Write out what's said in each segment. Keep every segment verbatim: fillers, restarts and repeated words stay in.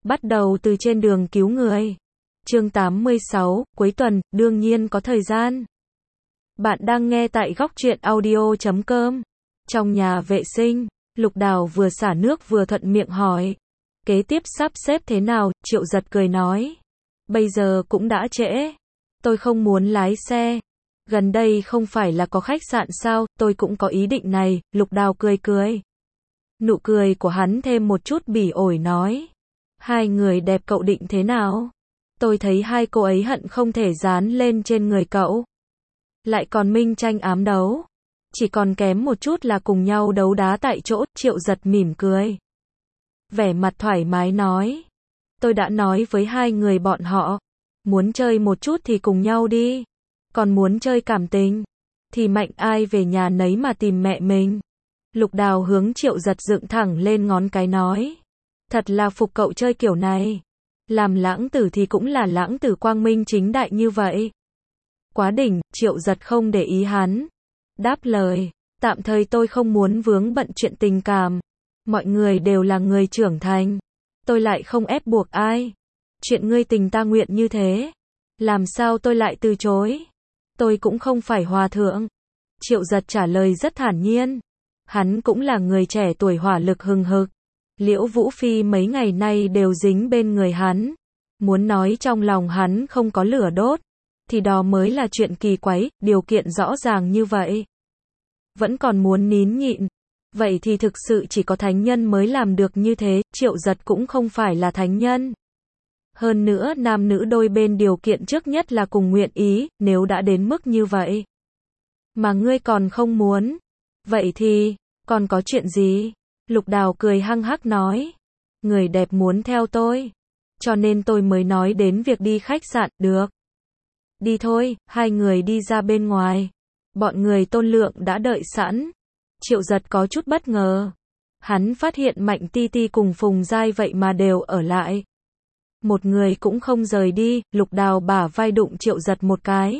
Bắt đầu từ trên đường cứu người. Chương tám mươi sáu, cuối tuần, đương nhiên có thời gian. Bạn đang nghe tại góc truyện audio chấm com. Trong nhà vệ sinh, Lục Đào vừa xả nước vừa thuận miệng hỏi. Kế tiếp sắp xếp thế nào? Triệu Giật cười nói. Bây giờ cũng đã trễ. Tôi không muốn lái xe. Gần đây không phải là có khách sạn sao, tôi cũng có ý định này. Lục Đào cười cười. Nụ cười của hắn thêm một chút bỉ ổi nói. Hai người đẹp cậu định thế nào? Tôi thấy hai cô ấy hận không thể dán lên trên người cậu. Lại còn minh tranh ám đấu. Chỉ còn kém một chút là cùng nhau đấu đá tại chỗ. Triệu Giật mỉm cười. Vẻ mặt thoải mái nói. Tôi đã nói với hai người bọn họ. Muốn chơi một chút thì cùng nhau đi. Còn muốn chơi cảm tình. Thì mạnh ai về nhà nấy mà tìm mẹ mình. Lục Đào hướng Triệu Giật dựng thẳng lên ngón cái nói. Thật là phục cậu chơi kiểu này. Làm lãng tử thì cũng là lãng tử quang minh chính đại như vậy. Quá đỉnh. Triệu Giật không để ý hắn. Đáp lời. Tạm thời tôi không muốn vướng bận chuyện tình cảm. Mọi người đều là người trưởng thành. Tôi lại không ép buộc ai. Chuyện ngươi tình ta nguyện như thế. Làm sao tôi lại từ chối. Tôi cũng không phải hòa thượng. Triệu Giật trả lời rất thản nhiên. Hắn cũng là người trẻ tuổi hỏa lực hừng hực. Liễu Vũ Phi mấy ngày nay đều dính bên người hắn. Muốn nói trong lòng hắn không có lửa đốt. Thì đó mới là chuyện kỳ quái, điều kiện rõ ràng như vậy. Vẫn còn muốn nín nhịn. Vậy thì thực sự chỉ có thánh nhân mới làm được như thế. Triệu Giật cũng không phải là thánh nhân. Hơn nữa nam nữ đôi bên điều kiện trước nhất là cùng nguyện ý, nếu đã đến mức như vậy. Mà ngươi còn không muốn. Vậy thì, còn có chuyện gì? Lục Đào cười hăng hắc nói. Người đẹp muốn theo tôi. Cho nên tôi mới nói đến việc đi khách sạn, được. Đi thôi, hai người đi ra bên ngoài. Bọn người Tôn Lượng đã đợi sẵn. Triệu Giật có chút bất ngờ. Hắn phát hiện Mạnh Ti Ti cùng Phùng Giai vậy mà đều ở lại. Một người cũng không rời đi. Lục Đào bả vai đụng Triệu Giật một cái.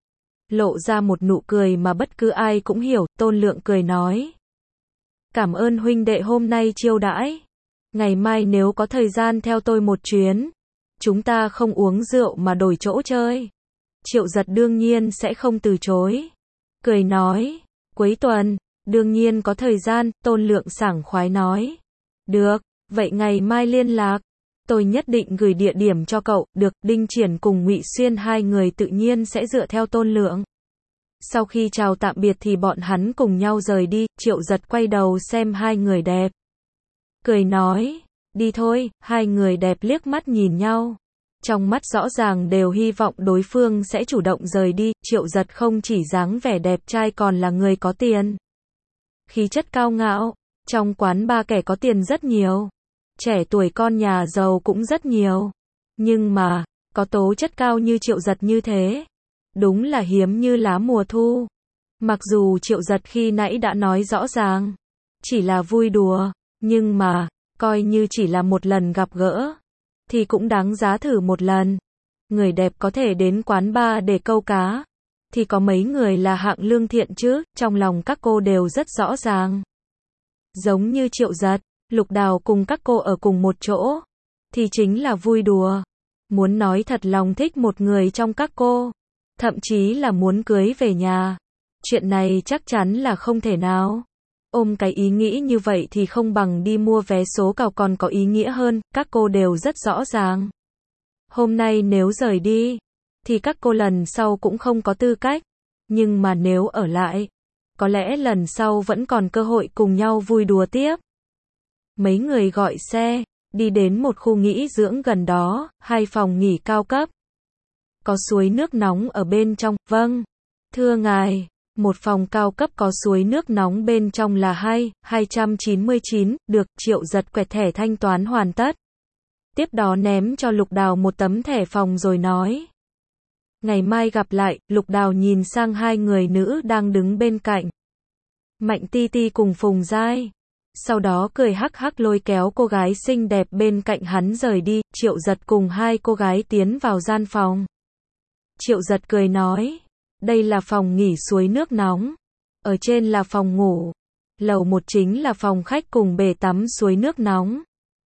Lộ ra một nụ cười mà bất cứ ai cũng hiểu. Tôn Lượng cười nói. Cảm ơn huynh đệ hôm nay chiêu đãi. Ngày mai nếu có thời gian theo tôi một chuyến. Chúng ta không uống rượu mà đổi chỗ chơi. Triệu Giật đương nhiên sẽ không từ chối. Cười nói. Cuối tuần, đương nhiên có thời gian. Tôn Lượng sảng khoái nói. Được, vậy ngày mai liên lạc. Tôi nhất định gửi địa điểm cho cậu. Được. Đinh Triển cùng Ngụy Xuyên hai người tự nhiên sẽ dựa theo Tôn Lượng. Sau khi chào tạm biệt thì bọn hắn cùng nhau rời đi. Triệu Giật quay đầu xem hai người đẹp. Cười nói. Đi thôi. Hai người đẹp liếc mắt nhìn nhau. Trong mắt rõ ràng đều hy vọng đối phương sẽ chủ động rời đi. Triệu Giật không chỉ dáng vẻ đẹp trai còn là người có tiền. Khí chất cao ngạo. Trong quán ba kẻ có tiền rất nhiều. Trẻ tuổi con nhà giàu cũng rất nhiều. Nhưng mà, có tố chất cao như Triệu Giật như thế. Đúng là hiếm như lá mùa thu. Mặc dù Triệu Giật khi nãy đã nói rõ ràng. Chỉ là vui đùa. Nhưng mà, coi như chỉ là một lần gặp gỡ. Thì cũng đáng giá thử một lần. Người đẹp có thể đến quán bar để câu cá. Thì có mấy người là hạng lương thiện chứ. Trong lòng các cô đều rất rõ ràng. Giống như Triệu Giật, Lục Đào cùng các cô ở cùng một chỗ. Thì chính là vui đùa. Muốn nói thật lòng thích một người trong các cô. Thậm chí là muốn cưới về nhà. Chuyện này chắc chắn là không thể nào. Ôm cái ý nghĩ như vậy thì không bằng đi mua vé số cào còn có ý nghĩa hơn. Các cô đều rất rõ ràng. Hôm nay nếu rời đi, thì các cô lần sau cũng không có tư cách. Nhưng mà nếu ở lại, có lẽ lần sau vẫn còn cơ hội cùng nhau vui đùa tiếp. Mấy người gọi xe, đi đến một khu nghỉ dưỡng gần đó, hai phòng nghỉ cao cấp. Có suối nước nóng ở bên trong. Vâng, thưa ngài. Một phòng cao cấp có suối nước nóng bên trong là hai, hai trăm chín mươi chín, được. Triệu Giật quẹt thẻ thanh toán hoàn tất. Tiếp đó ném cho Lục Đào một tấm thẻ phòng rồi nói. Ngày mai gặp lại. Lục Đào nhìn sang hai người nữ đang đứng bên cạnh. Mạnh Ti Ti cùng Phùng Giai. Sau đó cười hắc hắc lôi kéo cô gái xinh đẹp bên cạnh hắn rời đi. Triệu Giật cùng hai cô gái tiến vào gian phòng. Triệu Giật cười nói. Đây là phòng nghỉ suối nước nóng. Ở trên là phòng ngủ. Lầu một chính là phòng khách cùng bể tắm suối nước nóng.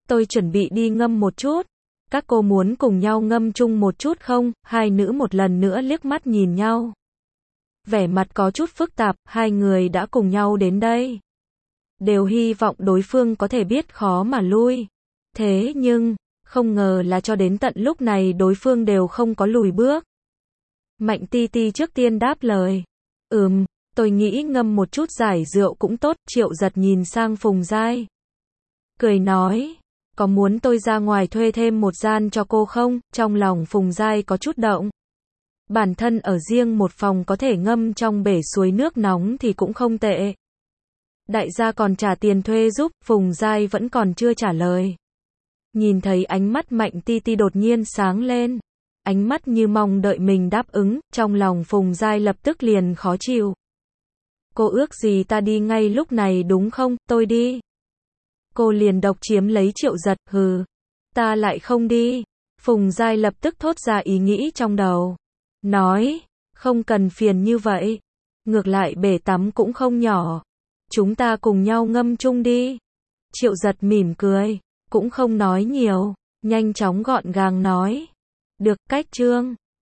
Tôi chuẩn bị đi ngâm một chút. Các cô muốn cùng nhau ngâm chung một chút không? Hai nữ một lần nữa liếc mắt nhìn nhau. Vẻ mặt có chút phức tạp, hai người đã cùng nhau đến đây. Đều hy vọng đối phương có thể biết khó mà lui. Thế nhưng, không ngờ là cho đến tận lúc này đối phương đều không có lùi bước. Mạnh Ti Ti trước tiên đáp lời. Ừm, tôi nghĩ ngâm một chút giải rượu cũng tốt. Triệu Giật nhìn sang Phùng Giai. Cười nói, có muốn tôi ra ngoài thuê thêm một gian cho cô không? Trong lòng Phùng Giai có chút động. Bản thân ở riêng một phòng có thể ngâm trong bể suối nước nóng thì cũng không tệ. Đại gia còn trả tiền thuê giúp, Phùng Giai vẫn còn chưa trả lời. Nhìn thấy ánh mắt Mạnh Ti Ti đột nhiên sáng lên. Ánh mắt như mong đợi mình đáp ứng, trong lòng Phùng Giai lập tức liền khó chịu. Cô ước gì ta đi ngay lúc này đúng không? Tôi đi. Cô liền độc chiếm lấy Triệu Giật, hừ. Ta lại không đi. Phùng Giai lập tức thốt ra ý nghĩ trong đầu. Nói, không cần phiền như vậy. Ngược lại bể tắm cũng không nhỏ. Chúng ta cùng nhau ngâm chung đi. Triệu Giật mỉm cười, cũng không nói nhiều, nhanh chóng gọn gàng nói. Được, cách chương.